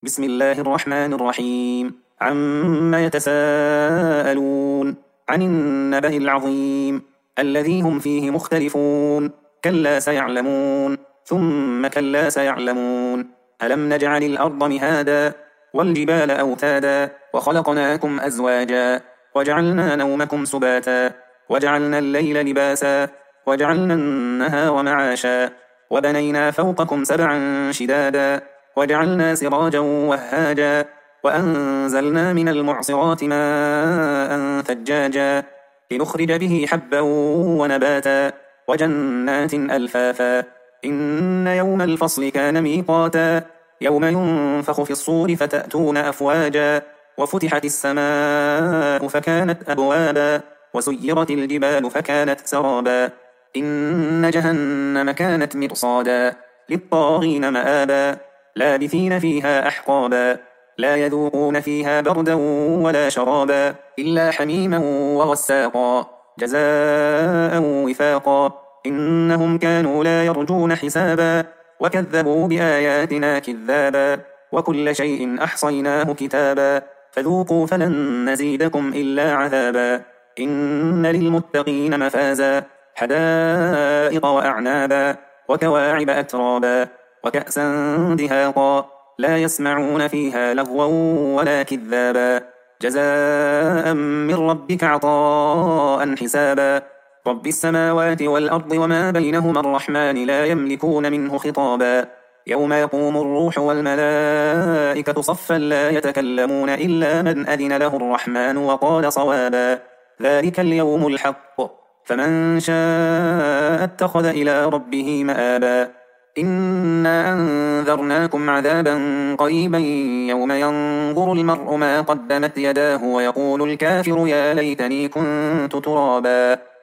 بسم الله الرحمن الرحيم. عما يتساءلون عن النبأ العظيم الذي هم فيه مختلفون. كلا سيعلمون ثم كلا سيعلمون. ألم نجعل الأرض مهادا والجبال أوتادا وخلقناكم أزواجا وجعلنا نومكم سباتا وجعلنا الليل لباسا وجعلنا النهار معاشا وبنينا فوقكم سبعا شدادا وجعلنا سراجا وهاجا وأنزلنا من المعصرات ماء ثجاجا لنخرج به حبا ونباتا وجنات ألفافا. إن يوم الفصل كان ميقاتا يوم ينفخ في الصور فتأتون أفواجا وفتحت السماء فكانت أبوابا وسيرت الجبال فكانت سرابا. إن جهنم كانت مرصادا للطاغين مآبا لابثين فيها أحقابا لا يذوقون فيها بردا ولا شرابا إلا حميما وغساقا جزاء وفاقا. إنهم كانوا لا يرجون حسابا وكذبوا بآياتنا كذابا وكل شيء أحصيناه كتابا فذوقوا فلن نزيدكم إلا عذابا. إن للمتقين مفازا حدائق وأعنابا وكواعب أترابا وكأسا دهاقا لا يسمعون فيها لغوا ولا كذابا جزاء من ربك عطاء حسابا. رب السماوات والأرض وما بينهما الرحمن لا يملكون منه خطابا. يوم يقوم الروح والملائكة صفا لا يتكلمون إلا من أذن له الرحمن وقال صوابا. ذلك اليوم الحق فمن شاء اتخذ إلى ربه مآبا. إنا أنذرناكم عذابا قريبا يوم ينظر المرء ما قدمت يداه ويقول الكافر يا ليتني كنت ترابا.